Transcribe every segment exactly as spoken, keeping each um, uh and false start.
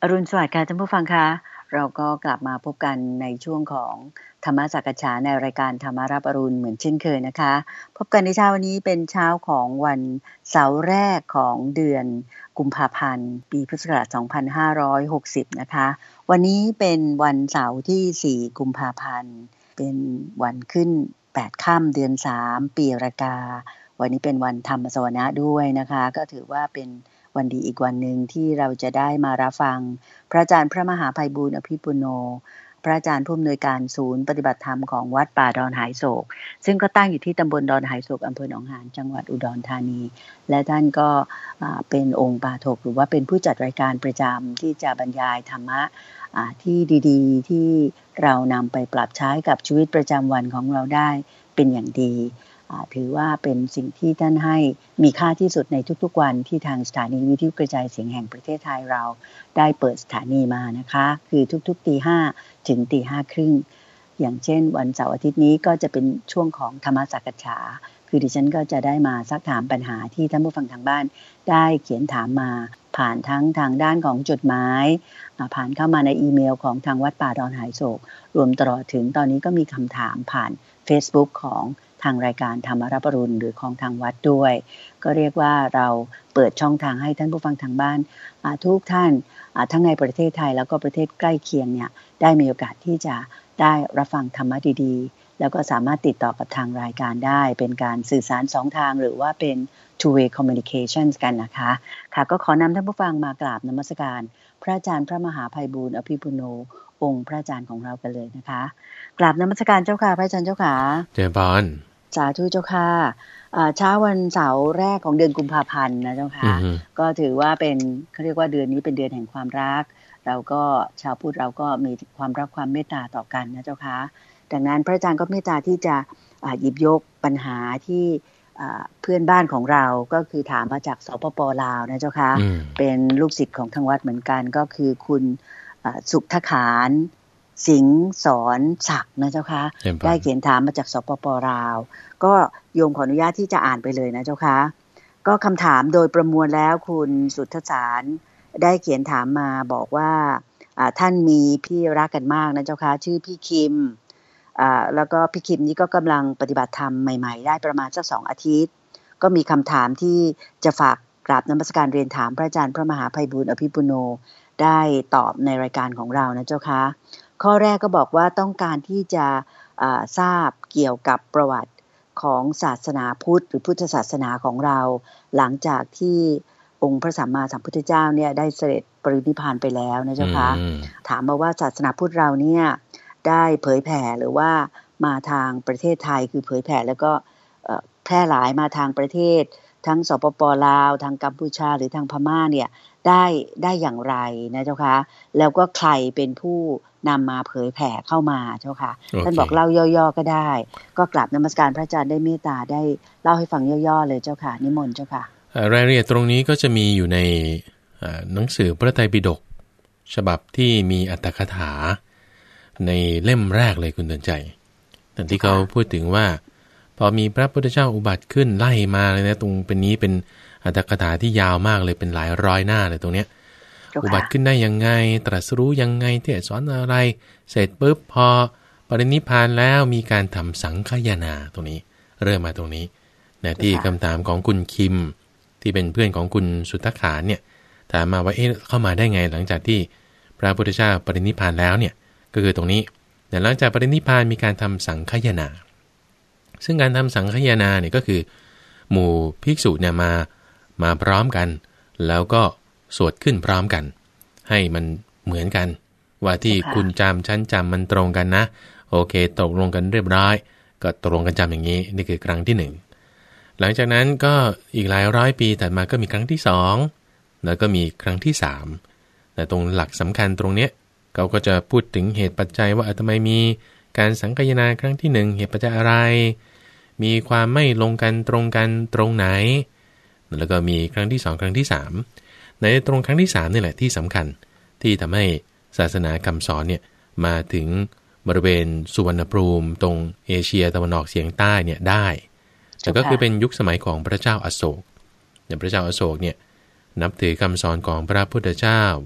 อรุณสวัสดิ์ค่ะท่านผู้ฟังคะเราก็กลับมาพบกันในช่วงของธรรมสักฉาในรายการธรรมารับอรุณเหมือนเช่นเคยนะคะพบกันในเช้าวันนี้เป็นเช้าของวันเสาร์แรกของเดือนกุมภาพันธ์ปีพุทธศักราชสองพันห้าร้อยหกสิบนะคะวันนี้เป็นวันเสาร์ที่สี่กุมภาพันธ์เป็นวันขึ้นแปดค่ำเดือนสามปีรากาวันนี้เป็นวันธรรมสวนะด้วยนะคะก็ถือว่าเป็นวันดีอีกวันหนึ่งที่เราจะได้มารับฟังพระอาจารย์พระมหาไพบูลย์อภิปุโนพระอาจารย์ผู้อำนวยการศูนย์ปฏิบัติธรรมของวัดป่าดอนหายโศกซึ่งก็ตั้งอยู่ที่ตำบลดอนหายโศกอำเภอหนองหานจังหวัดอุดรธานีและท่านก็เป็นองค์ปาฐกหรือว่าเป็นผู้จัดรายการประจำที่จะบรรยายธรรมะที่ดีๆที่เรานำไปปรับใช้กับชีวิตประจำวันของเราได้เป็นอย่างดีถือว่าเป็นสิ่งที่ท่านให้มีค่าที่สุดในทุกๆวันที่ทางสถานีวิทยุกระจายเสียงแห่งประเทศไทยเราได้เปิดสถานีมานะคะคือทุกๆตีห้าถึงตีห้าครึ่งอย่างเช่นวันเสาร์อาทิตย์นี้ก็จะเป็นช่วงของธรรมสักฉาคือดิฉันก็จะได้มาซักถามปัญหาที่ท่านผู้ฟังทางบ้านได้เขียนถามมาผ่านทั้งทางด้านของจดหมายผ่านเข้ามาในอีเมลของทางวัดป่าดอนหายโศกรวมตลอดถึงตอนนี้ก็มีคำถามผ่าน Facebook ของทางรายการธรรมรับอรุณหรือของทางวัดด้วยก็เรียกว่าเราเปิดช่องทางให้ท่านผู้ฟังทางบ้านทุกท่านทั้งในประเทศไทยแล้วก็ประเทศใกล้เคียงเนี่ยได้มีโอกาสที่จะได้รับฟังธรรมะดีๆแล้วก็สามารถติดต่อกับทางรายการได้เป็นการสื่อสารสองทางหรือว่าเป็น two way communications กันนะคะค่ะก็ขอนำท่านผู้ฟังมากราบนมัสการพระอาจารย์พระมหาไพบูลย์อภิปุโนองค์พระอาจารย์ของเรากันเลยนะคะกราบนมัสการเจ้าค่ะพระอาจารย์เจ้าค่ะเจริญพรสาธุเจ้าค่ะเช้าวันเสาร์แรกของเดือนกุมภาพันธ์นะเจ้าค่ะก็ถือว่าเป็นเขาเรียกว่าเดือนนี้เป็นเดือนแห่งความรักเราก็ชาวพุทธเราก็มีความรักความเมตตาต่อกันนะเจ้าค่ะดังนั้นพระอาจารย์ก็เมตตาที่จะหยิบยกปัญหาที่เพื่อนบ้านของเราก็คือถามมาจากสปป.ลาวนะเจ้าค่ะเป็นลูกศิษย์ของทางวัดเหมือนกันก็คือคุณสุขทขานสิงห์สอนศักดิ์นะเจ้าค่ะได้เขียนถามมาจากสปป.ลาวก็โยมขออนุญาตที่จะอ่านไปเลยนะเจ้าค่ะก็คำถามโดยประมวลแล้วคุณสุทธสารได้เขียนถามมาบอกว่าท่านมีพี่รักกันมากนะเจ้าค่ะชื่อพี่คิมแล้วก็พี่คิมนี้ก็กำลังปฏิบัติธรรมใหม่ๆได้ประมาณสักสองอาทิตย์ก็มีคำถามที่จะฝากกราบนมัสการเรียนถามพระอาจารย์พระมหาไพบูลย์อภิปุโนได้ตอบในรายการของเรานะเจ้าค่ะข้อแรกก็บอกว่าต้องการที่จะทราบเกี่ยวกับประวัติของศาสนาพุทธหรือพุทธศาสนาของเราหลังจากที่องค์พระสัมมาสัมพุทธเจ้าเนี่ยได้เสด็จปรินิพพานไปแล้วนะเจ้าค่ะถามมาว่าศาสนาพุทธเราเนี่ยได้เผยแผ่หรือว่ามาทางประเทศไทยคือเผยแผ่แล้วก็แพร่หลายมาทางประเทศทั้งสปป.ลาวทางกัมพูชาหรือทางพม่าเนี่ยได้ได้อย่างไรนะเจ้าค่ะแล้วก็ใครเป็นผู้นำมาเผยแผ่เข้ามาเจ้าค่ะ okay. ท่านบอกเล่าย่อๆก็ได้ก็กราบนมัสการพระอาจารย์ได้เมตตาได้เล่าให้ฟังย่อๆเลยเจ้าค่ะนิมนต์เจ้าค่ะรายละเอียดตรงนี้ก็จะมีอยู่ในหนังสือพระไตรปิฎกฉบับที่มีอรรถกถาในเล่มแรกเลยคุณเตือนใจแต่ที่เขาพูดถึงว่าพอมีพระพุทธเจ้าอุบัติขึ้นไล่มาเลยนะตรงเป็นนี้เป็นอรรถกถาที่ยาวมากเลยเป็นหลายร้อยหน้าเลยตรงเนี้ยอุบัติขึ้นได้ยังไงตรัสรู้ยังไงเทศสอนอะไรเสร็จปุ๊บพอปรินิพพานแล้วมีการทำสังฆายนาตรงนี้เริ่มมาตรงนี้นะที่คำถามของคุณคิมที่เป็นเพื่อนของคุณสุทธขานเนี่ยถามมาว่าเอ๊ะเข้ามาได้ไงหลังจากที่พระพุทธเจ้าปรินิพพานแล้วเนี่ยก็คือตรงนี้แต่หลังจากปรินิพพานมีการทำสังฆายนาซึ่งการทำสังฆายนาเนี่ยก็คือหมู่ภิกษุเนี่ยมามาพร้อมกันแล้วก็สวดขึ้นพร้อมกันให้มันเหมือนกันว่าที่คุณจำฉันจำมันตรงกันนะโอเคตกลงกันเรียบร้อยก็ตกลงกันจำอย่างนี้นี่คือครั้งที่หนึ่งหลังจากนั้นก็อีกหลายร้อยปีถัดมาก็มีครั้งที่สองแล้วก็มีครั้งที่สามแต่ตรงหลักสำคัญตรงเนี้ยเขาก็จะพูดถึงเหตุปัจจัยว่าทำไมมีการสังคายนาครั้งที่หนึ่งเหตุปัจจัยอะไรมีความไม่ลงกันตรงกันตรงไหนแล้วก็มีครั้งที่สองครั้งที่สามในตรงครั้งที่สามนี่แหละที่สำคัญที่ทำให้ศาสนาคำสอนเนี่ยมาถึงบริเวณสุวรรณภูมิตรงเอเชียตะวันออกเฉียงใต้เนี่ยได้แต่ก็คือเป็นยุคสมัยของพระเจ้าอโศกอย่างพระเจ้าอโศกเนี่ยนับถือคำสอนของพระพุทธเจ้า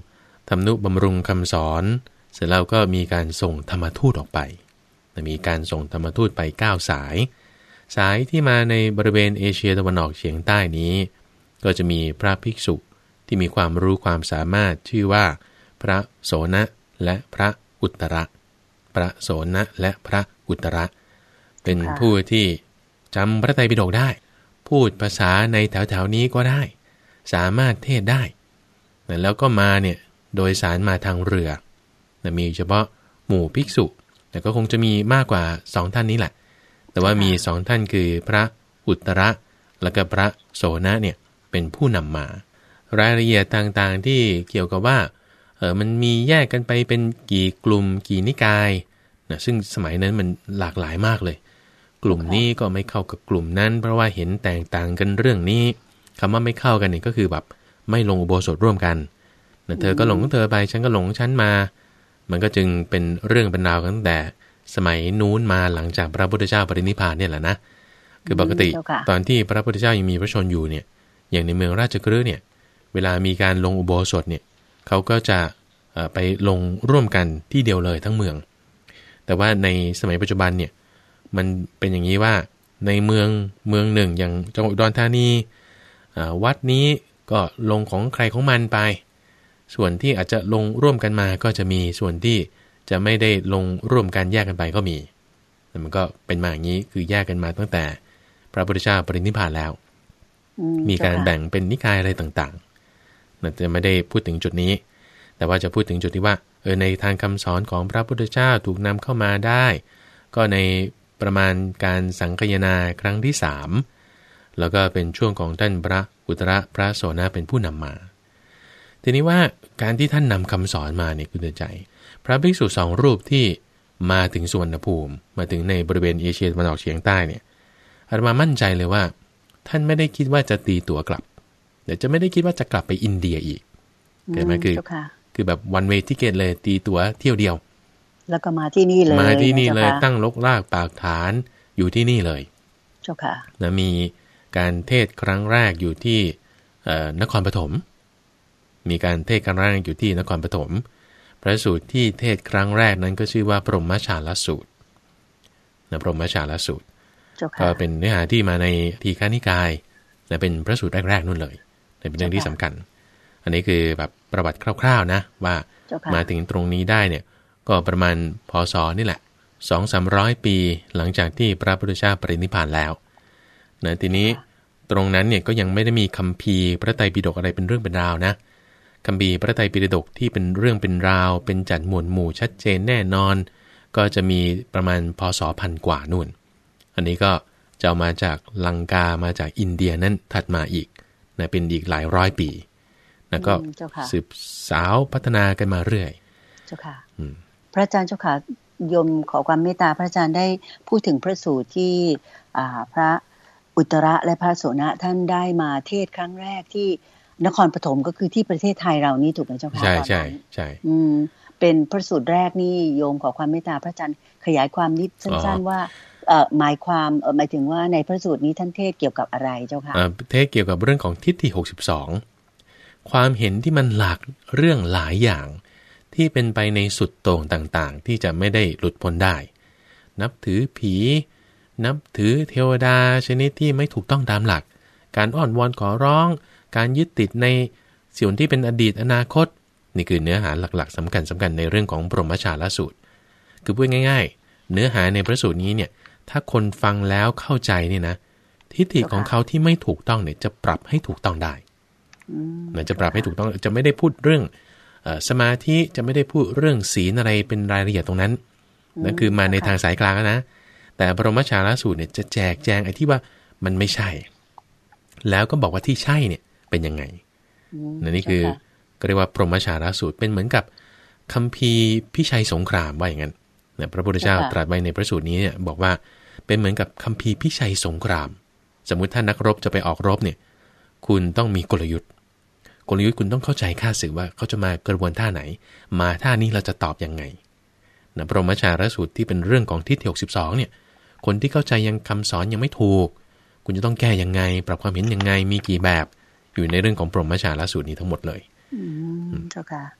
ทำนุบำรุงคำสอนเสร็จแล้วก็มีการส่งธรรมทูตออกไปมีการส่งธรรมทูตไปเก้าสายสายที่มาในบริเวณเอเชียตะวันออกเฉียงใต้นี้ก็จะมีพระภิกษุที่มีความรู้ความสามารถชื่อว่าพระโสนะและพระอุตตระพระโสนะและพระอุตตระเป็นผู้ที่จำพระไตรปิฎกได้พูดภาษาในแถวๆนี้ก็ได้สามารถเทศได้แล้วก็มาเนี่ยโดยสารมาทางเรือมีเฉพาะหมู่ภิกษุแต่ก็คงจะมีมากกว่าสองท่านนี้แหละแต่ว่ามีสองท่านคือพระอุตตระและก็พระโสนะเนี่ยเป็นผู้นำมารายละเอียดต่างๆที่เกี่ยวกับว่าเออมันมีแยกกันไปเป็นกี่กลุ่มกี่นิกายนะซึ่งสมัยนั้นมันหลากหลายมากเลยกลุ่มนี้ก็ไม่เข้ากับกลุ่มนั้นเพราะว่าเห็นแตกต่างกันเรื่องนี้คำว่าไม่เข้ากันนี่ก็คือแบบไม่ลงอุโบสถร่วมกันนะเธอก็หลงของเธอไปฉันก็หลงฉันมามันก็จึงเป็นเรื่องเป็นราวกันตั้งแต่สมัยนู้นมาหลังจากพระพุทธเจ้าปรินิพพานเนี่ยแหละนะคือปกติตอนที่พระพุทธเจ้ายังมีพระชนอยู่เนี่ยอย่างในเมืองราชคฤห์เนี่ยเวลามีการลงอุโบสถเนี่ยเขาก็จะไปลงร่วมกันที่เดียวเลยทั้งเมืองแต่ว่าในสมัยปัจจุบันเนี่ยมันเป็นอย่างนี้ว่าในเมืองเมืองหนึ่งอย่างจังหวัดอุดรธานีวัดนี้ก็ลงของใครของมันไปส่วนที่อาจจะลงร่วมกันมาก็จะมีส่วนที่จะไม่ได้ลงร่วมกันแยกกันไปก็มีแต่มันก็เป็นมาอย่างนี้คือแยกกันมาตั้งแต่พระพุทธเจ้าปรินิพพานแล้วมีการแบ่งเป็นนิกายอะไรต่างๆเราจะไม่ได้พูดถึงจุดนี้แต่ว่าจะพูดถึงจุดที่ว่าเออในทางคำสอนของพระพุทธเจ้าถูกนำเข้ามาได้ก็ในประมาณการสังคายนาครั้งที่สามแล้วก็เป็นช่วงของท่านพระอุตตระพระโสนะเป็นผู้นำมาทีนี้ว่าการที่ท่านนำคำสอนมาเนี่ยคุณเตือนใจพระภิกษุสองรูปที่มาถึงสุวรรณภูมิมาถึงในบริเวณเอเชียตะวันออกเฉียงใต้เนี่ยอาตมามั่นใจเลยว่าท่านไม่ได้คิดว่าจะตีตั๋วกลับเดี๋ยวจะไม่ได้คิดว่าจะกลับไปอินเดียอีกเห็นไหมคือคือแบบ one way ticket เลยตีตั๋วเที่ยวเดียวแล้วก็มาที่นี่เลยมาที่นี่เลยตั้งลกลากปากฐานอยู่ที่นี่เลยเจ้าค่ะนะมีการเทศครั้งแรกอยู่ที่นครปฐมมีการเทศครั้งแรกอยู่ที่นครปฐมพระสูตรที่เทศครั้งแรกนั้นก็ชื่อว่าปรมชาลสูตรนะปรมชาลสูตรก็เป็นเนื้อหาที่มาในทีฆานิกายและเป็นพระสูตรแรกๆนู่นเลยเป็นเรื่องที่สำคัญอันนี้คือแบบประวัติคร่าวๆนะว่ามาถึงตรงนี้ได้เนี่ยก็ประมาณพ.ศ.นี่แหละ สองถึงสามร้อย ปีหลังจากที่พระพุทธเจ้าปรินิพพานแล้วนะทีนี้ตรงนั้นเนี่ยก็ยังไม่ได้มีคัมภีร์พระไตรปิฎกอะไรเป็นเรื่องเป็นราวนะคัมภีร์พระไตรปิฎกที่เป็นเรื่องเป็นราวเป็นจัดหมวดหมู่ชัดเจนแน่นอนก็จะมีประมาณพ.ศ.พันกว่านู่นอันนี้ก็จะเอามาจากลังกามาจากอินเดียนั่นถัดมาอีกนะเป็นอีกหลายร้อยปีแล้วก็สืบสาวพัฒนากันมาเรื่อยเจ้าค่ะพระอาจารย์เจ้าค่ะโยมขอความเมตตาพระอาจารย์ได้พูดถึงพระสูตรที่พระอุตตระและพระโสนะท่านได้มาเทศครั้งแรกที่นครปฐมก็คือที่ประเทศไทยเรานี่ถูกไหมเจ้าค่ะใช่ใช่ใช่เป็นพระสูตรแรกนี่โยมขอความเมตตาพระอาจารย์ขยายความนิดสั้นๆว่าหมายความหมายถึงว่าในพระสูตรนี้ท่านเทศเกี่ยวกับอะไรเจ้าค่ะเทศเกี่ยวกับเรื่องของทิฏฐิหกสิบสองความเห็นที่มันหลากเรื่องหลายอย่างที่เป็นไปในสุดโต่งต่างๆที่จะไม่ได้หลุดพ้นได้นับถือผีนับถือเทวดาชนิดที่ไม่ถูกต้องตามหลักการอ้อนวอนขอร้องการยึดติดในส่วนที่เป็นอดีตอนาคตนี่คือเนื้อหาหลักๆสำคัญสำคัญในเรื่องของปรมชาลสูตรคือพูดง่ายๆเนื้อหาในพระสูตรนี้เนี่ยถ้าคนฟังแล้วเข้าใจนี่นะทิฏฐิของเขาที่ไม่ถูกต้องเนี่ยจะปรับให้ถูกต้องได้มันจะปรับให้ถูกต้องจะไม่ได้พูดเรื่องสมาธิจะไม่ได้พูดเรื่องศีลอะไรเป็นรายละเอียดตรงนั้นนั่นคือมาในทางสายกลางนะแต่ปรมชาลสูตรเนี่ยจะแจกแจงไอ้ที่ว่ามันไม่ใช่แล้วก็บอกว่าที่ใช่เนี่ยเป็นยังไงนี่คือก็เรียกว่าปรมชาลสูตรเป็นเหมือนกับคัมภีร์พิชัยสงครามว่าอย่างนั้นพระพุทธเจ้าตรัสไว้ในพระสูตรนี้เนี่ยบอกว่าเป็นเหมือนกับคัมภีร์พิชัยสงครามสมมุติถ้านักรบจะไปออกรบเนี่ยคุณต้องมีกลยุทธ์กลยุทธ์คุณต้องเข้าใจข้าศึกว่าเขาจะมากระบวนท่าไหนมาท่านี้เราจะตอบยังไงนะปรมชาลสูตรที่เป็นเรื่องของทิฏฐิหกสิบสองเนี่ยคนที่เข้าใจยังคำสอนยังไม่ถูกคุณจะต้องแก้ยังไงปรับความเห็นยังไงมีกี่แบบอยู่ในเรื่องของปรมชาลสูตรนี้ทั้งหมดเลยอืมเจ้าค่ะ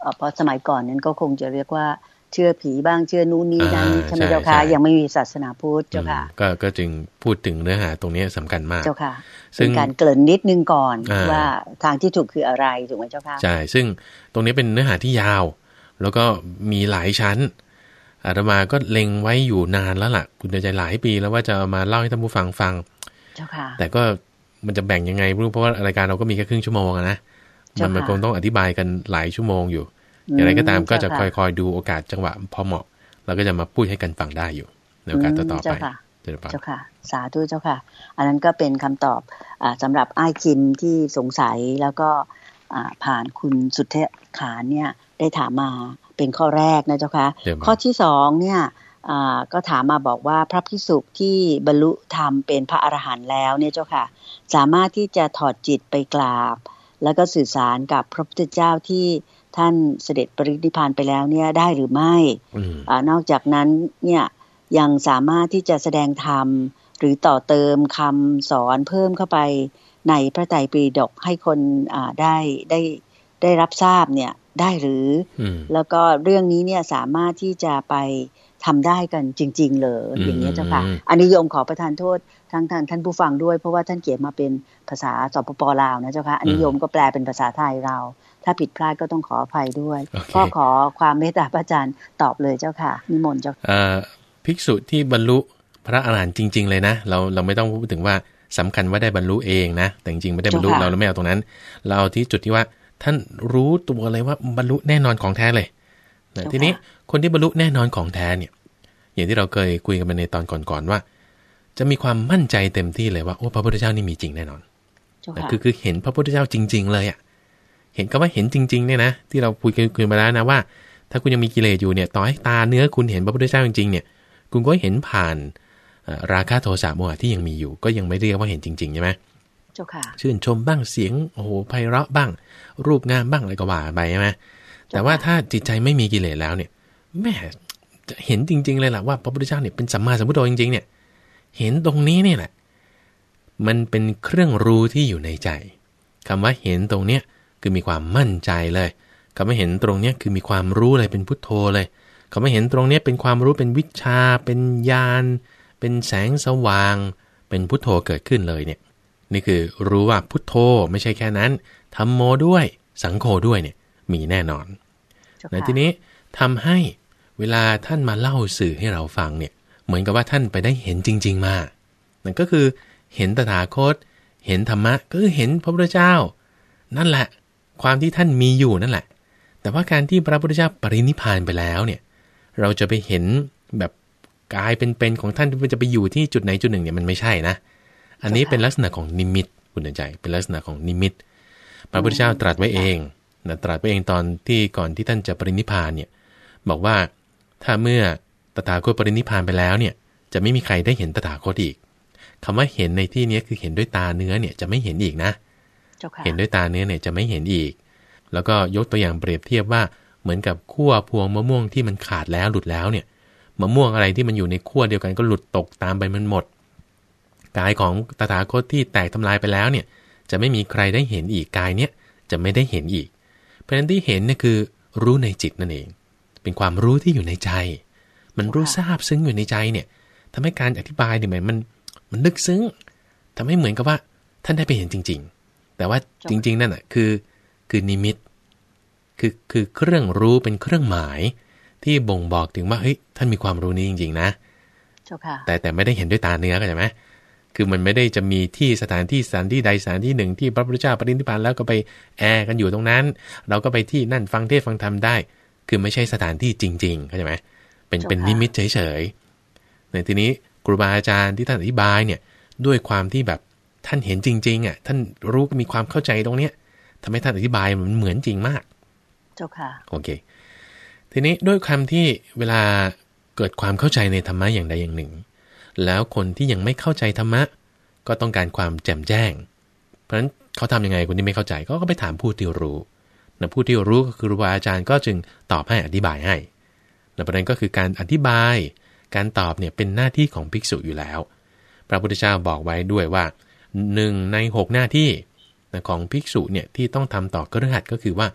เพราะสมัยก่อนนั้นก็คงจะเรียกว่าเชื่อผีบ้างเชื่อนู้นนี้นั่นใช่ไหมเจ้าค่ะยังไม่มีศาสนาพุทธเจ้าค่ะก็ก็จึงพูดถึงเนื้อหาตรงนี้สำคัญมากเจ้าค่ะเป็นการเกริ่นนิดนึงก่อนว่าทางที่ถูกคืออะไรถูกไหมเจ้าค่ะใช่ซึ่งตรงนี้เป็นเนื้อหาที่ยาวแล้วก็มีหลายชั้นอาตมาก็เล็งไว้อยู่นานแล้วล่ะคุณใจหลายปีแล้วว่าจะเอามาเล่าให้ท่านผู้ฟังฟังเจ้าค่ะแต่ก็มันจะแบ่งยังไงไม่รู้เพราะว่ารายการเราก็มีแค่ครึ่งชั่วโมงนะมันมันคงต้องอธิบายกันหลายชั่วโมงอยู่อย่างไรก็ตามก็จะคอยๆดูโอกาสจังหวะพอเหมาะแล้วก็จะมาพูดให้กันฟังได้อยู่ในโอกาสต่อๆไปเจ้าค่ะสาธุเจ้าค่ะอันนั้นก็เป็นคำตอบสำหรับอ้ายคิมที่สงสัยแล้วก็ผ่านคุณสุทธิขานเนี่ยได้ถามมาเป็นข้อแรกนะเจ้าค่ะข้อที่สองเนี่ยก็ถามมาบอกว่าพระภิกษุที่บรรลุธรรมเป็นพระอรหันต์แล้วเนี่ยเจ้าค่ะสามารถที่จะถอดจิตไปกราบแล้วก็สื่อสารกับพระพุทธเจ้าที่ท่านเสด็จปรินิพพานไปแล้วเนี่ยได้หรือไม่อ่านอกจากนั้นเนี่ยยังสามารถที่จะแสดงธรรมหรือต่อเติมคำสอนเพิ่มเข้าไปในพระไตรปิฎกให้คนอ่าได้ได้ได้รับทราบเนี่ยได้หรือแล้วก็เรื่องนี้เนี่ยสามารถที่จะไปทำได้กันจริงๆเลยอย่างนี้เจ้าค่ะอันนี้โยมขอประทานโทษทั้งท่านท่านผู้ฟังด้วยเพราะว่าท่านเขียนมาเป็นภาษาสปป.ลาวนะเจ้าค่ะอันนี้โยมก็แปลเป็นภาษาไทยเราถ้าผิดพลาดก็ต้องขออภัยด้วยก็ขอความเมตตาพระอาจารย์ตอบเลยเจ้าค่ะนิมนต์เจ้าค่ะภิกษุที่บรรลุพระอรหันต์จริงๆเลยนะเราเราไม่ต้องพูดถึงว่าสำคัญว่าได้บรรลุเองนะแต่จริงๆไม่ได้บรรลุเราเราไม่เอาตรงนั้นเราเอาที่จุดที่ว่าท่านรู้ตัวเลยว่าบรรลุแน่นอนของแท้เลยทีนี้คนที่บรรลุแน่นอนของแท้เนี่ยอย่างที่เราเคยคุยกันไปในตอนก่อนๆว่าจะมีความมั่นใจเต็มที่เลยว่าโอ้พระพุทธเจ้านี่มีจริงแน่นอนคือคือเห็นพระพุทธเจ้าจริงๆเลยอ่ะเห็นก็ว่าเห็นจริงๆเนี่ยนะที่เราคุยกันมาแล้วนะว่าถ้าคุณยังมีกิเลสอยู่เนี่ยต่อให้ตาเนื้อคุณเห็นพระพุทธเจ้าจริงๆเนี่ยคุณก็เห็นผ่านราคะโทสะโมหะที่ยังมีอยู่ก็ยังไม่เรียกว่าเห็นจริงๆใช่ไหมเจ้าค่ะชื่นชมบ้างเสียงโอ้โหไพเราะบ้างรูปงามบ้างอะไรก็ว่าไปใช่ไหมแต่ว่าถ้าจิตใจไม่มีกิเลสแล้วเนี่ยแม่จะเห็นจริงๆเลยล่ะว่าพระพุทธเจ้าเนี่ยเป็นสัมมาสัมพุทโธจริงๆเนี่ยเห็นตรงนี้เนี่ยแหละมันเป็นเครื่องรู้ที่อยู่ในใจคำว่าเห็นตรงเนี้ยคือมีความมั่นใจเลยคำว่าเห็นตรงเนี้ยคือมีความรู้เลยเป็นพุทโธเลยคำว่าเห็นตรงเนี้ยเป็นความรู้เป็นวิชาเป็นญาณเป็นแสงสว่างเป็นพุทโธเกิดขึ้นเลยเนี่ยนี่คือรู้ว่าพุทโธไม่ใช่แค่นั้นธัมโมด้วยสังโฆด้วยเนี่ยมีแน่นอนในทีนี้ทำให้เวลาท่านมาเล่าสื่อให้เราฟังเนี่ยเหมือนกับว่าท่านไปได้เห็นจริงๆมานั่นก็คือเห็นตถาคตเห็นธรรมะก็คือเห็นพระพุทธเจ้านั่นแหละความที่ท่านมีอยู่นั่นแหละแต่ว่าการที่พระพุทธเจ้าปรินิพพานไปแล้วเนี่ยเราจะไปเห็นแบบกายเป็นๆของท่านที่จะไปอยู่ที่จุดไหนจุดหนึ่งเนี่ยมันไม่ใช่นะอันนี้เป็นลักษณะของนิมิตคุณใจเป็นลักษณะของนิมิตพระพุทธเจ้าตรัสไว้เองนะตรัสไว้เองตอนที่ก่อนที่ท่านจะปรินิพพานเนี่ยบอกว่าถ้าเมื่อตถาคตปรินิพพานไปแล้วเนี่ยจะไม่มีใครได้เห็นตถาคตอีกคำว่าเห็นในที่นี้คือเห็นด้วยตาเนื้อเนี่ยจะไม่เห็นอีกนะเห็นด้วยตาเนื้อเนี่ยจะไม่เห็นอีกแล้วก็ยกตัวอย่างเปรียบเทียบว่าเหมือนกับขั้วพวงมะม่วงที่มันขาดแล้วหลุดแล้วเนี่ยมะม่วงอะไรที่มันอยู่ในขั้วเดียวกันก็หลุดตกตามไปมันหมดกายของตถาคตที่แตกทำลายไปแล้วเนี่ยจะไม่มีใครได้เห็นอีกกายเนี้ยจะไม่ได้เห็นอีกเพราะฉะนั้นที่เห็นเนี่ยคือรู้ในจิตนั่นเองเป็นความรู้ที่อยู่ในใจมันรู้ทราบซึ้งอยู่ในใจเนี่ยทำให้การอธิบายเนี่ยมันมันลึกซึ้งทำให้เหมือนกับว่าท่านได้ไปเห็นจริงๆแต่ว่าจริงๆนั่นอ่ะคือคือนิมิตคือคือเครื่องรู้เป็นเครื่องหมายที่บ่งบอกถึงว่าเฮ้ยท่านมีความรู้นี้จริงๆนะแต่แต่ไม่ได้เห็นด้วยตาเนื้อเข้าใจไหมคือมันไม่ได้จะมีที่สถานที่สถานที่ใดสถานที่หนึ่งที่พระพุทธเจ้าปรินิพพานแล้วก็ไปแอร์กันอยู่ตรงนั้นเราก็ไปที่นั่นฟังเทศฟังธรรมได้คือไม่ใช่สถานที่จริงๆเข้าใจไหมเป็นเป็นนิมิตเฉยๆในทีนี้ครูบาอาจารย์ที่ท่านอธิบายเนี่ยด้วยความที่แบบท่านเห็นจริงๆอ่ะท่านรู้มีความเข้าใจตรงเนี้ยทำให้ท่านอธิบายมันเหมือนจริงมากเจ้าค่ะโอเคทีนี้ด้วยคำที่เวลาเกิดความเข้าใจในธรรมะอย่างใดอย่างหนึ่งแล้วคนที่ยังไม่เข้าใจธรรมะก็ต้องการความแจ่มแจ้งเพราะฉะนั้นเขาทำยังไงคนที่ไม่เข้าใจก็ไปถามผู้ที่รู้นะผู้ที่รู้ก็คือครูบาอาจารย์ก็จึงตอบให้อธิบายให้และประเด็นก็คือการอธิบายการตอบเนี่ยเป็นหน้าที่ของภิกษุอยู่แล้วพระพุทธเจ้าบอกไว้ด้วยว่าหนึ่งในหกหน้าที่ของภิกษุเนี่ยที่ต้องทำต่อคฤหัสถ์ก็คือว่า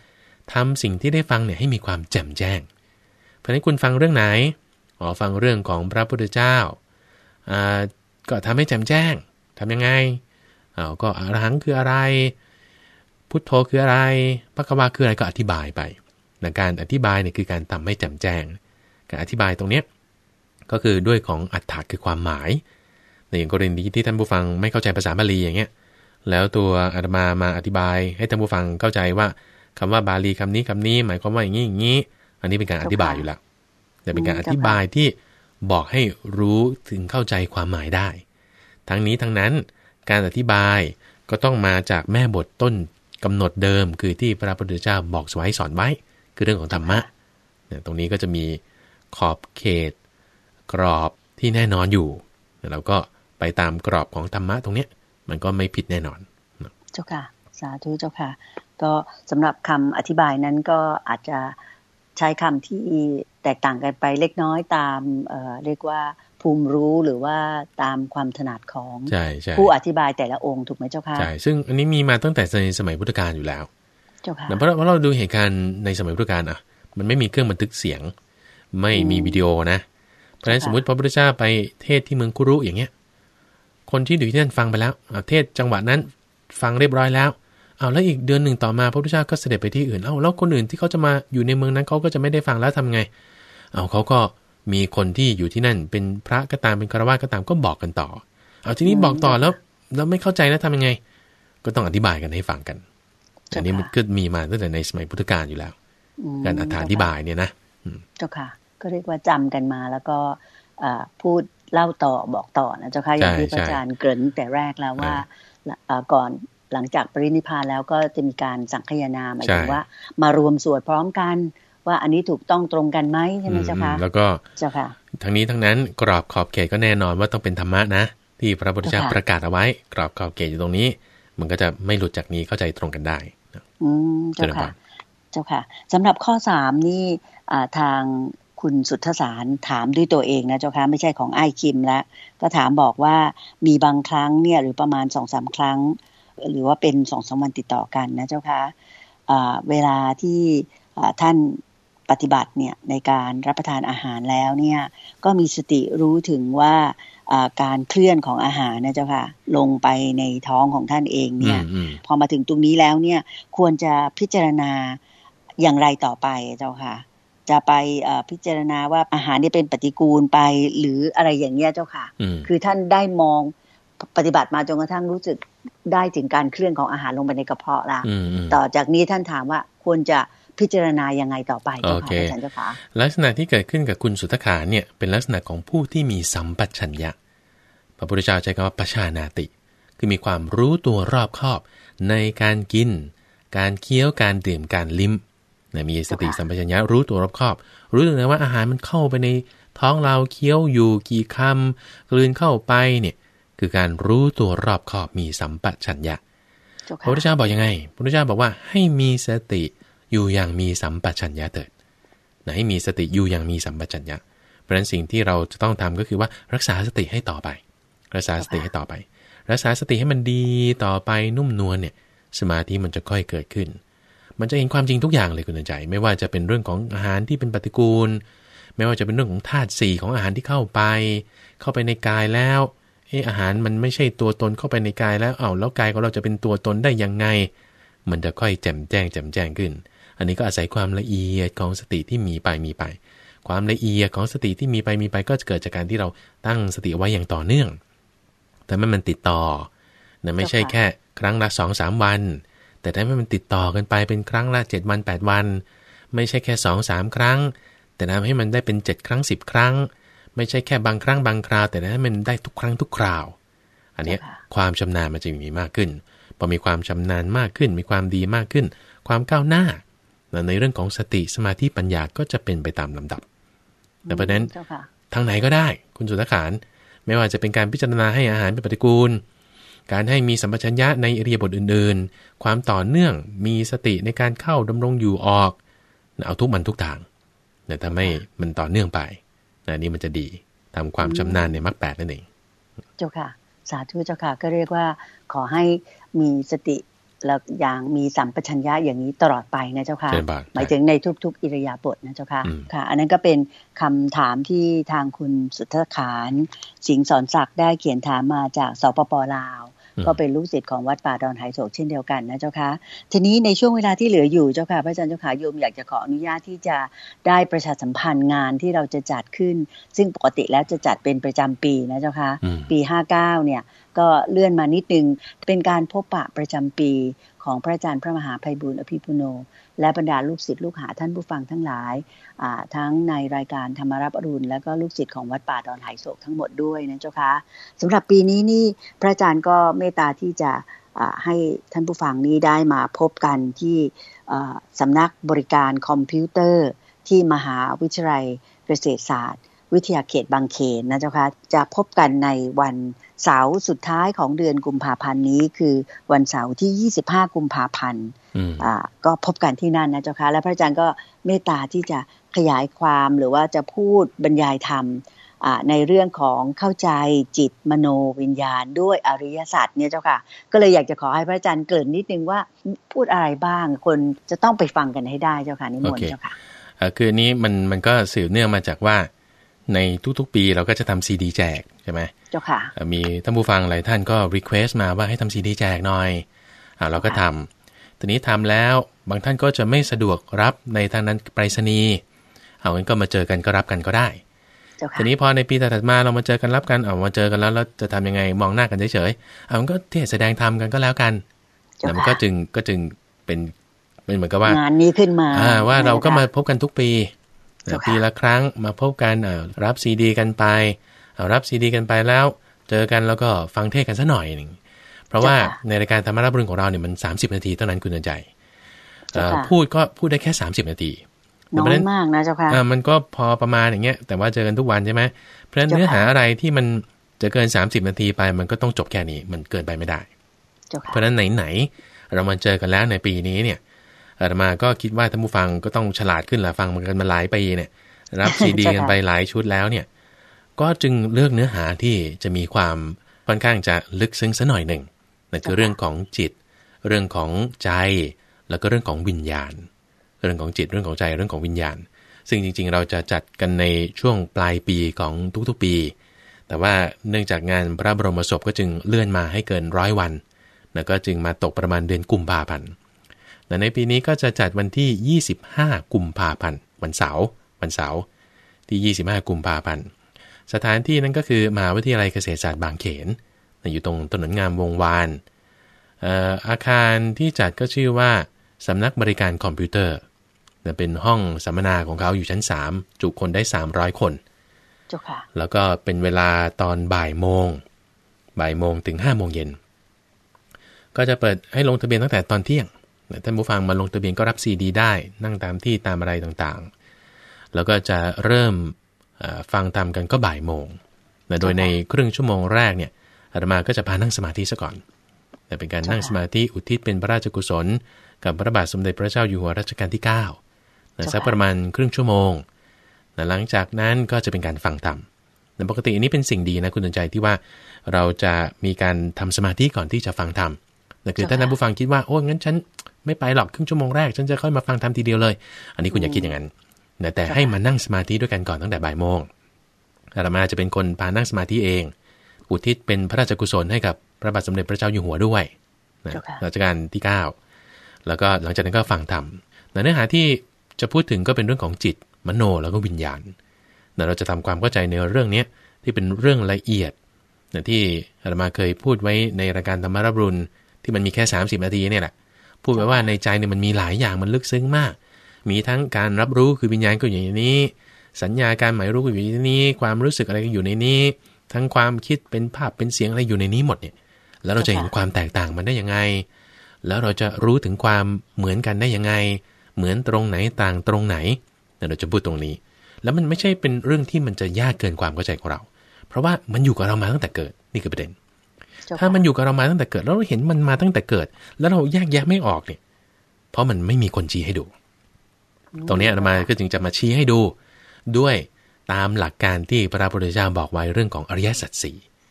ทำสิ่งที่ได้ฟังเนี่ยให้มีความแจ่มแจ้งเพราะฉะนั้นคุณฟังเรื่องไหนอ๋อฟังเรื่องของพระพุทธเจ้าอ่าก็ทำให้แจ่มแจ้งทำยังไงอ้าวก็อรหังคืออะไรพุทโธคืออะไรภควาคืออะไรก็อธิบายไปในการอธิบายเนี่ยคือการทำให้แจ่มแจ้งการอธิบายตรงเนี้ยก็คือด้วยของอรรถะคือความหมายในอย่างกรณีที่ท่านผู้ฟังไม่เข้าใจภาษาบาลีอย่างเงี้ยแล้วตัวอาตมามาอธิบายให้ท่านผู้ฟังเข้าใจว่าคำว่าบาลีคำนี้คำนี้หมายความว่าอย่างนี้อย่างนี้อันนี้เป็นการอธิบายอยู่แล้วแต่เป็นการอธิบายที่บอกให้รู้ถึงเข้าใจความหมายได้ทั้งนี้ทั้งนั้นการอธิบายก็ต้องมาจากแม่บทต้นกำหนดเดิมคือที่พระพุทธเจ้าบอกไว้สอนไว้คือเรื่องของธรรมะเนี่ยตรงนี้ก็จะมีขอบเขตกรอบที่แน่นอนอยู่เราก็ไปตามกรอบของธรรมะตรงเนี้ยมันก็ไม่ผิดแน่นอนเจ้าค่ะสาธุเจ้าค่ะก็สำหรับคำอธิบายนั้นก็อาจจะใช้คำที่แตกต่างกันไปเล็กน้อยตามเอ่อเรียกว่าภูมิรู้หรือว่าตามความถนัดของผู้อธิบายแต่ละองค์ถูกไหมเจ้าค่ะใช่ซึ่งอันนี้มีมาตั้งแต่ในสมัยพุทธกาลอยู่แล้วเจ้าค่ะเพราะเพราะเราดูเหตุการณ์ในสมัยพุทธกาลอ่ะมันไม่มีเครื่องบันทึกเสียงไม่มีวิดีโอนะเพราะฉะนั้นสมมติพระพุทธเจ้าไปเทศที่เมืองกุรุอย่างเงี้ยคนที่อยู่ที่นั่นฟังไปแล้วเทศจังหวะนั้นฟังเรียบร้อยแล้วเอาแล้วอีกเดือนหนึ่งต่อมาพระพุทธเจ้าก็เสด็จไปที่อื่นเอาแล้วคนอื่นที่เขาจะมาอยู่ในเมืองนั้นเขาก็จะไม่ได้ฟังแล้วทำไงเอาเขาก็มีคนที่อยู่ที่นั่นเป็นพระก็ตามเป็นฆราวาสก็ตามก็บอกกันต่อเอาทีนี้บอกต่อแล้วแล้วไม่เข้าใจแล้วทำยังไงก็ต้องอธิบายกันให้ฟังกันอันนี้มันก็มีมาตั้งแต่ในสมัยพุทธกาลอยู่แล้วการอธิบายเนี่ยนะเจ้าค่ะก็เรียกว่าจำกันมาแล้วก็พูดเล่าต่อบอกต่อนะเจ้าค่ะอย่างที่พระอาจารย์เกริ่นแต่แรกแล้วว่าก่อนหลังจากปรินิพพานแล้วก็จะมีการสังคายนาหมายถึงว่ามารวมสวดพร้อมกันว่าอันนี้ถูกต้องตรงกันไหมใช่ไหมเจ้าค่ะแล้วก็เจ้าค่ะทั้งนี้ทั้งนั้นกรอบขอบเขตก็แน่นอนว่าต้องเป็นธรรมะนะที่พระพุทธเจ้าประกาศเอาไว้กรอบขอบเขตอยู่ตรงนี้มันก็จะไม่หลุดจากนี้เข้าใจตรงกันได้อืมเจ้าค่ะเจ้าค่ะสำหรับข้อสามนี่ทางคุณสุทธสารถามด้วยตัวเองนะเจ้าค่ะไม่ใช่ของไอ้คิมแล้วก็ถามบอกว่ามีบางครั้งเนี่ยหรือประมาณ สองถึงสาม ครั้งหรือว่าเป็น สองถึงสาม วันติดต่อกันนะเจ้าค่ะเวลาที่ท่านปฏิบัติเนี่ยในการรับประทานอาหารแล้วเนี่ยก็มีสติรู้ถึงว่าการเคลื่อนของอาหารนะเจ้าค่ะลงไปในท้องของท่านเองเนี่ยพอมาถึงตรงนี้แล้วเนี่ยควรจะพิจารณาอย่างไรต่อไปเจ้าค่ะจะไปพิจารณาว่าอาหารนี่เป็นปฏิกูลไปหรืออะไรอย่างเงี้ยเจ้าค่ะคือท่านได้มองปฏิบัติมาจนกระทั่งรู้สึกได้ถึงการเคลื่อนของอาหารลงไปในกระเพาะแล้วต่อจากนี้ท่านถามว่าควรจะพิจารณายังไงต่อไปเจ้าค่ะอาจารย์เจ้าค่ะลักษณะที่เกิดขึ้นกับคุณสุทธขาเนี่ยเป็นลักษณะของผู้ที่มีสัมปชัญญะพระพุทธเจ้าใช้คำว่าปัชานาติคือมีความรู้ตัวรอบคอบในการกินการเคี้ยวการดื่มการลิ้มนะมีสติสัมปชัญญะรู้ตัวรอบคอบรู้ตัวว่าอาหารมันเข้าไปในท้องเราเคี้ยวอยู่กี่คำกลืนเข้าไปเนี่ยคือการรู้ตัวรอบคอบมีสัมปชัญญะพระพุทธเจ้าบอกยังไงพระพุทธเจ้าบอกว่าให้มีสติอยู่อย่างมีสัมปชัญญะเถิดนะให้มีสติอยู่อย่างมีสัมปชัญญะเพราะฉะนั้นสิ่งที่เราจะต้องทำก็คือว่ารักษาสติให้ต่อไปรักษาสติให้ต่อไปรักษาสติให้มันดีต่อไปนุ่มนวลเนี่ยสมาธิมันจะค่อยเกิดขึ้นมันจะเห็นความจริงทุกอย่างเลยคุณใจไม่ว่าจะเป็นเรื่องของอาหารที่เป็นปฏิกูลไม่ว่าจะเป็นเรื่องของธาตุสี่ของอาหารที่เข้าไปเข้าไปในกายแล้วเอออาหารมันไม่ใช่ตัวตนเข้าไปในกายแล้วเอ้าแล้วกายของเราจะเป็นตัวตนได้ยังไงมันจะค่อยแจ่มแจ้งแจ่มแจ้งขึ้นอันนี้ก็อาศัยความละเอียดของสติที่มีไปมีไปความละเอียดของสติที่มีไปมีไปก็จะเกิดจากการที่เราตั้งสติไว้อย่างต่อเนื่องแต่ไม่มันติดต่อนะไม่ใช่แค่ครั้งละ สองถึงสาม วันแต่ถ้ามันติดต่อกันไปเป็นครั้งละเจ็ดวันแปดวันไม่ใช่แค่ สองถึงสาม ครั้งแต่ทำให้มันได้เป็นเจ็ดครั้งสิบครั้งไม่ใช่แค่บางครั้งบางคราวแต่ให้มันได้ทุกครั้งทุกคราวอันนี้ความชำนาญมันจะมีมากขึ้นพอมีความชำนาญมากขึ้นมีความดีมากขึ้นความก้าวหน้าในเรื่องของสติสมาธิปัญญาก็จะเป็นไปตามลำดับแต่เพราะนั้นทางไหนก็ได้คุณสุทธขานไม่ว่าจะเป็นการพิจารณาให้อาหารเป็นปฏิกูลการให้มีสัมปชัญญะในอิริยาบถอื่นๆความต่อเนื่องมีสติในการเข้าดำรงอยู่ออกเอาทุกมันทุกทางแต่ถ้าไม่มันต่อเนื่องไปนะนี่มันจะดีทำความชำนาญในมรรคแปดนั่นเองเจ้าค่ะสาธุเจ้าค่ะก็เรียกว่าขอให้มีสติแล้วอย่างมีสัมปชัญญะอย่างนี้ตลอดไปนะเจ้าค่ะหมายถึงในทุกๆอิริยาบถนะเจ้าค่ะค่ะอันนั้นก็เป็นคำถามที่ทางคุณสุทธขานสิงห์สอนศักดิ์ได้เขียนถามมาจากสปป.ลาวก็เป็นลูกศิษย์ของวัดป่าดอนไหโศกเช่นเดียวกันนะเจ้าค่ะทีนี้ในช่วงเวลาที่เหลืออยู่เจ้าค่ะพระอาจารย์เจ้าค่ะโยมอยากจะขออนุญาตที่จะได้ประชาสัมพันธ์งานที่เราจะจัดขึ้นซึ่งปกติแล้วจะจัดเป็นประจำปีนะเจ้าค่ะปีห้าเก้าเนี่ยก็เลื่อนมานิดนึงเป็นการพบปะประจำปีของพระอาจารย์พระมหาไพบูลย์อภิปุโนและบรรดาลูกศิษย์ลูกหาท่านผู้ฟังทั้งหลายทั้งในรายการธรรมรับอรุณและก็ลูกศิษย์ของวัดป่าดอนไหโศกทั้งหมดด้วยนะเจ้าค่ะสำหรับปีนี้นี่พระอาจารย์ก็เมตตาที่จะให้ท่านผู้ฟังนี้ได้มาพบกันที่สำนักบริการคอมพิวเตอร์ที่มหาวิทยาลัยเกษตรศาสตร์วิทยาเขตบางเขนนะเจ้าค่ะจะพบกันในวันเสาร์สุดท้ายของเดือนกุมภาพันธ์นี้คือวันเสาร์ที่ยี่สิบห้ากุมภาพันธ์อ่าก็พบกันที่นั่นนะเจ้าค่ะและพระอาจารย์ก็เมตตาที่จะขยายความหรือว่าจะพูดบรรยายธรรมอ่าในเรื่องของเข้าใจจิตมโนวิญญาณด้วยอริยสัจเนี่ยเจ้าค่ะก็เลยอยากจะขอให้พระอาจารย์เกริ่นนิดนึงว่าพูดอะไรบ้างคนจะต้องไปฟังกันให้ได้เจ้าค่ะนิมนต์เจ้าค่ะอ่าคืออันนี้มันมันก็สืบเนื่องมาจากว่าในทุกๆปีเราก็จะทำซีดีแจกใช่ไหมเจ้าค่ะมีท่านผู้ฟังหลายท่านก็รีเควสต์มาว่าให้ทำซีดีแจกหน่อยอ่าเราก็ทำทีนี้ทำแล้วบางท่านก็จะไม่สะดวกรับในทางนั้นไปรษณีย์เอางั้นก็มาเจอกันก็รับกันก็ได้ทีนี้พอในปีถัดมาเรามาเจอกันรับกันเอามาเจอกันแล้วแล้วจะทำยังไงมองหน้ากันเฉยๆเอามันก็เทศแสดงธรรมกันก็แล้วกันแล้วมันก็จึงก็จึงเป็นเป็นเหมือนกับว่างานนี้ขึ้นมาอ่าว่าเราก็มาพบกันทุกปีปีละครั้งมาพบกันรับซีดีกันไปรับซีดีกันไปแล้วเจอกันแล้วก็ฟังเทศกันสักหน่อยนึงเพราะว่าในรายการธรรมรับอรุณของเราเนี่ยมันสามสิบนาทีเท่านั้นคุณใจพูดก็พูดได้แค่สามสิบนาทีน้อยมากนะเจ้าค่ะอ่ามันก็พอประมาณอย่างเงี้ยแต่ว่าเจอกันทุกวันใช่ไหมเพราะฉะนั้นเนื้อหาอะไรที่มันจะเกินสามสิบนาทีไปมันก็ต้องจบแค่นี้มันเกินไปไม่ได้เพราะฉะนั้นไหนๆเรามาเจอกันแล้วในปีนี้เนี่ยอาตมาก็คิดว่าท่านผู้ฟังก็ต้องฉลาดขึ้นแหละฟังมันกันมาหลายปีเนี่ยรับซีดีกันไปหลายชุดแล้วเนี่ยก็จึงเลือกเนื้อหาที่จะมีความค่อนข้างจะลึกซึ้งสักหน่อยหนึ่งนั่นคือเรื่องของจิตเรื่องของใจแล้วก็เรื่องของวิญญาณเรื่องของจิตเรื่องของใจเรื่องของวิญญาณซึ่งจริงๆเราจะจัดกันในช่วงปลายปีของทุกๆปีแต่ว่าเนื่องจากงานพระบรมศพก็จึงเลื่อนมาให้เกินร้อยวันแล้วก็จึงมาตกประมาณเดือนกุมภาพันธ์แต่ในปีนี้ก็จะจัดวันที่ยี่สิบห้ากุมภาพันธ์วันเสาร์วันเสาร์ที่ยี่สิบห้ากุมภาพันธ์สถานที่นั้นก็คือมหาวิทยาลัยเกษตรศาสตร์บางเขนอยู่ตรงถนนงามวงวานอาคารที่จัดก็ชื่อว่าสำนักบริการคอมพิวเตอร์เป็นห้องสัมมนาของเขาอยู่ชั้นสามจุคนได้สามร้อยคนแล้วก็เป็นเวลาตอนบ่ายโมงบ่ายโมงถึงห้าโมงเย็นก็จะเปิดให้ลงทะเบียนตั้งแต่ตอนเที่ยงท่านผู้ฟังมาลงทะเบียนก็รับซีดีได้นั่งตามที่ตามอะไรต่างๆแล้วก็จะเริ่มฟังธรรมกันก็บ่ายโมงโดยในครึ่งชั่วโมงแรกเนี่ยอาตมาก็จะพานั่งสมาธิซะก่อนแต่เป็นการนั่งสมาธิอุทิศเป็นพระราชกุศลกับพระบาทสมเด็จพระเจ้าอยู่หัวรัชกาลที่เก้าสักประมาณครึ่งชั่วโมงหลังจากนั้นก็จะเป็นการฟังธรรมแต่ปกติอันนี้เป็นสิ่งดีนะคุณสนใจที่ว่าเราจะมีการทำสมาธิก่อนที่จะฟังธรรมแต่คือถ้าท่านผู้ฟังคิดว่าโอ้งั้นฉันไม่ไปหรอกครึ่งชั่วโมงแรกฉันจะค่อยมาฟังธรรมทีเดียวเลยอันนี้คุณอย่าคิดอย่างนั้นแต่ให้มานั่งสมาธิด้วยกันก่อนตั้งแต่บ่ายโมงอาตมาจะเป็นคนพานั่งสมาธิเองอุทิศเป็นพระราชกุศลให้กับพระบาทสมเด็จพระเจ้าอยู่หัวด้วยรัชกาลที่เก้าแล้วก็หลังจากนั้นก็ฟังธรรมเนื้อหาที่จะพูดถึงก็เป็นเรื่องของจิตมโนแล้วก็วิญญาณเราจะทำความเข้าใจในเรื่องนี้ที่เป็นเรื่องละเอียดที่อาตมาเคยพูดไว้ในรายการธรรมรับอรุณที่มันมีแค่สามสิบนาทีเนี่ยแหละพูดไว้ว่าในใจเนี่ยมันมีหลายอย่างมันลึกซึ้งมากมีทั้งการรับรู้คือวิญญาณก็อยู่ในนี้สัญญาการหมายรู้ก็อยู่ในนี้ความรู้สึกอะไรก็อยู่ในนี้ทั้งความคิดเป็นภาพเป็นเสียงอะไรอยู่ในนี้หมดเนี่ยแล้วเราจะเห็นความแตกต่างมันได้ยังไงแล้วเราจะรู้ถึงความเหมือนกันได้ยังไงเหมือนตรงไหนต่างตรงไหนเราจะพูดตรงนี้แล้วมันไม่ใช่เป็นเรื่องที่มันจะยากเกินความเข้าใจของเราเพราะว่ามันอยู่กับเรามาตั้งแต่เกิดนี่คือประเด็นถ้ามันอยู่กับเรามาตั้งแต่เกิดแล้วเราเห็นมันมาตั้งแต่เกิดแล้วเราแยกแยะไม่ออกเนี่ยเพราะมันไม่มีคนชี้ให้ดูตรงนี้อาตมาก็จึงจะมาชี้ให้ดูด้วยตามหลักการที่พระพุทธเจ้าบอกไว้เรื่องของอริยสัจสี่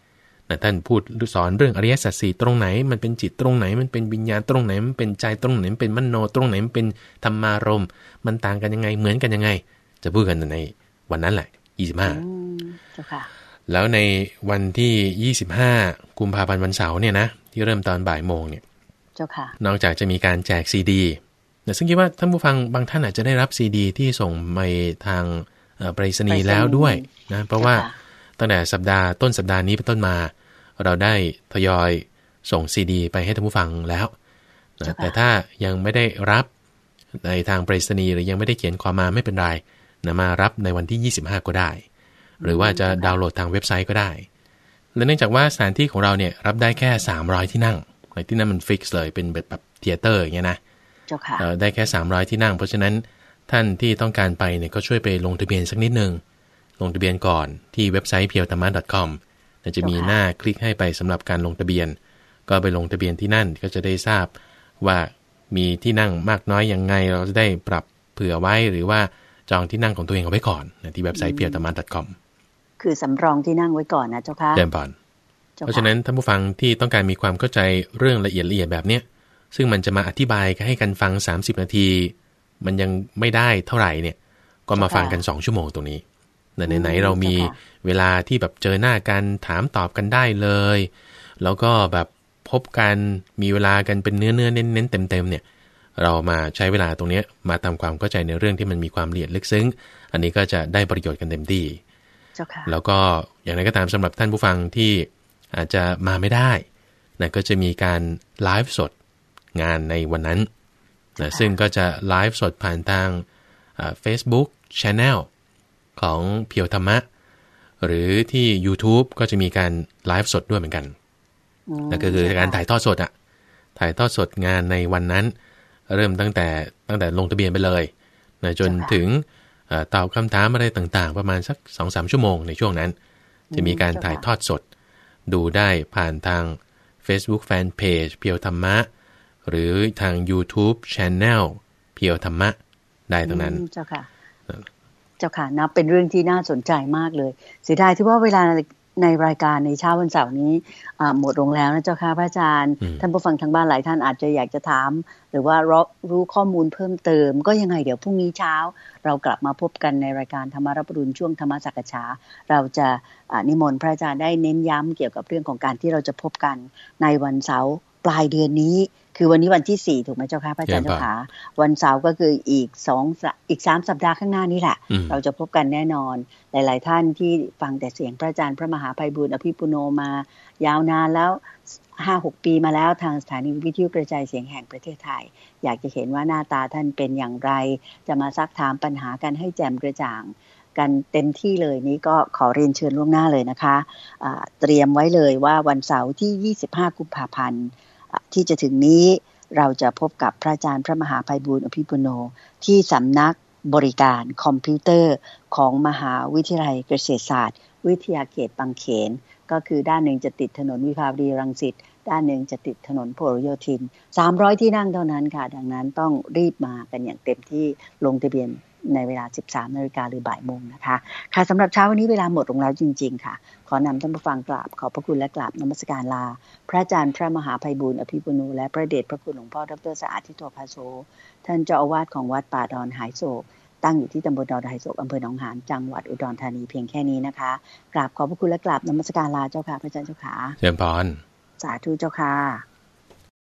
ท่านพูดสอนเรื่องอริยสัจสี่ตรงไหนมันเป็นจิตตรงไหนมันเป็นวิญญาณตรงไหนมันเป็นใจตรงไหนมันเป็นมโนตรงไหนมันเป็นธรรมารมณ์มันต่างกันยังไงเหมือนกันยังไงจะพูดกันในวันนั้นแหละยี่สิบห้าเจ้าค่ะแล้วในวันที่ยี่สิบห้ากุมภาพันธ์วันเสาร์เนี่ยนะที่เริ่มตอนบ่ายโมงเนี่ยเจ้าค่ะนอกจากจะมีการแจกซีดีแต่ซึ่งคิดว่าท่านผู้ฟังบางท่านอาจจะได้รับซีดีที่ส่งมาทางไปรษณีย์แล้วด้วยนะเพราะว่าตั้งแต่สัปดาห์ต้นสัปดาห์นี้เป็นต้นมาเราได้ทยอยส่งซีดีไปให้ท่านผู้ฟังแล้วนะแต่ถ้ายังไม่ได้รับในทางไปรษณีย์หรือยังไม่ได้เขียนความมาไม่เป็นไรนะมารับในวันที่ยี่สิบห้าก็ได้หรือว่าจะดาวน์โหลดทางเว็บไซต์ก็ได้และเนื่องจากว่าสถานที่ของเราเนี่ยรับได้แค่สามร้อยที่นั่งในที่นั่นมันฟิกซ์เลยเป็นแบบแบบเธียเตอร์อย่างเงี้ยนะได้แค่สามร้อยที่นั่งเพราะฉะนั้นท่านที่ต้องการไปเนี่ยก็ช่วยไปลงทะเบียนสักนิดนึงลงทะเบียนก่อนที่เว็บไซต์ เพียวธรรมะ ดอท คอม จะมีหน้าคลิกให้ไปสำหรับการลงทะเบียนก็ไปลงทะเบียนที่นั่นก็จะได้ทราบว่ามีที่นั่งมากน้อยยังไงเราจะได้ปรับเผื่อไว้หรือว่าจองที่นั่งของตัวเองเอาไว้ก่อนที่เว็บไซต์ เพียวธรรมะ ดอท คอมคือสำรองที่นั่งไว้ก่อนนะเจ้าค่ะเดิมก่อนเพราะฉะนั้นท่านผู้ฟังที่ต้องการมีความเข้าใจเรื่องละเอียดละเอียดแบบเนี้ยซึ่งมันจะมาอธิบายให้กันฟังสามสิบนาทีมันยังไม่ได้เท่าไหร่เนี่ยก็มาฟังกันสองชั่วโมงตรงนี้ไหนๆเรามีเวลาที่แบบเจอหน้ากันถามตอบกันได้เลยแล้วก็แบบพบกันมีเวลากันเป็นเนื้อเนื้อเน้นเน้นเต็มเต็มเนี่ยเรามาใช้เวลาตรงนี้มาทำความเข้าใจในเรื่องที่มันมีความละเอียดลึกซึ้งอันนี้ก็จะได้ประโยชน์กันเต็มที่แล้วก็อย่างไรก็ตามสำหรับท่านผู้ฟังที่อาจจะมาไม่ได้นะก็จะมีการไลฟ์สดงานในวันนั้นนะซึ่งก็จะไลฟ์สดผ่านทาง Facebook Channel ของเพียวธรรมะหรือที่ YouTube ก็จะมีการไลฟ์สดด้วยเหมือนกันนั่นก็คือการถ่ายทอดสดอะถ่ายทอดสดงานในวันนั้นเริ่มตั้งแต่ตั้งแต่ลงทะเบียนไปเลยนะจนถึงตอบคำถามอะไรต่างๆประมาณสัก สองถึงสาม ชั่วโมงในช่วงนั้นจะมีการถ่ายทอดสดดูได้ผ่านทาง Facebook Fanpage เพียวธรรมะหรือทาง YouTube Channel เพียวธรรมะได้ตรงนั้นเจ้าค่ะเจ้าค่ะนับเป็นเรื่องที่น่าสนใจมากเลยเสียดายที่ว่าเวลาในรายการในเช้าวันเสาร์นี้หมดลงแล้วนะเจ้าค่ะพระอาจารย์ท่านผู้ฟังทางบ้านหลายท่านอาจจะอยากจะถามหรือว่ารู้ข้อมูลเพิ่มเติมก็ยังไงเดี๋ยวพรุ่งนี้เช้าเรากลับมาพบกันในรายการธรรมารับอรุณช่วงธรรมสักฉาเราจะนิมนต์พระอาจารย์ได้เน้นย้ำเกี่ยวกับเรื่องของการที่เราจะพบกันในวันเสาร์ปลายเดือนนี้คือวันนี้วันที่สี่ถูกไหมเจ้าค่ะพระอาจารย์เจ้าค่ะวันเสาร์ก็คืออีกสองอีกสามสัปดาห์ข้างหน้านี้แหละเราจะพบกันแน่นอนหลายๆท่านที่ฟังแต่เสียงพระอาจารย์พระมหาไพบูลย์อภิปุโนมายาวนานแล้ว ห้าหก ปีมาแล้วทางสถานีวิทยุกระจายเสียงแห่งประเทศไทยอยากจะเห็นว่าหน้าตาท่านเป็นอย่างไรจะมาซักถามปัญหากันให้แจ่มกระจ่างกันเต็มที่เลยนี้ก็ขอเรียนเชิญล่วงหน้าเลยนะคะะเตรียมไว้เลยว่าวันเสาร์ที่ยี่สิบห้ากุมภาพันธ์ที่จะถึงนี้เราจะพบกับพระอาจารย์พระมหาไพบูลย์อภิปุโนที่สำนักบริการคอมพิวเตอร์ของมหาวิทยาลัยเกษตรศาสตร์วิทยาเขตบางเขนก็คือด้านหนึ่งจะติดถนนวิภาวดีรังสิตด้านหนึ่งจะติดถนนพหลโยธินสามร้อยที่นั่งเท่านั้นค่ะดังนั้นต้องรีบมากันอย่างเต็มที่ลงทะเบียนในเวลา สิบสามนาฬิกา หรือบ่ายโมงนะคะค่ะสำหรับเช้าวันนี้เวลาหมดลงแล้วจริงๆค่ะขอนำท่านผู้ฟังกราบขอบพระคุณและกราบนมัสการลาพระอาจารย์พระมหาไพบูลย์อภิปุโนและพระเดชพระคุณหลวงพ่อดร.สะอาดทิโตภาโสท่านเจ้าอาวาสของวัดป่าดอนหายโศกตั้งอยู่ที่ตำบลดอนหายโศกอำเภอหนองหานจังหวัดอุดรธานีเพียงแค่นี้นะคะกราบขอบพระคุณและกราบนมัสการลาเจ้าค่ะพระอาจารย์เจ้าค่ะเจริญพรสาธุเจ้าค่ะ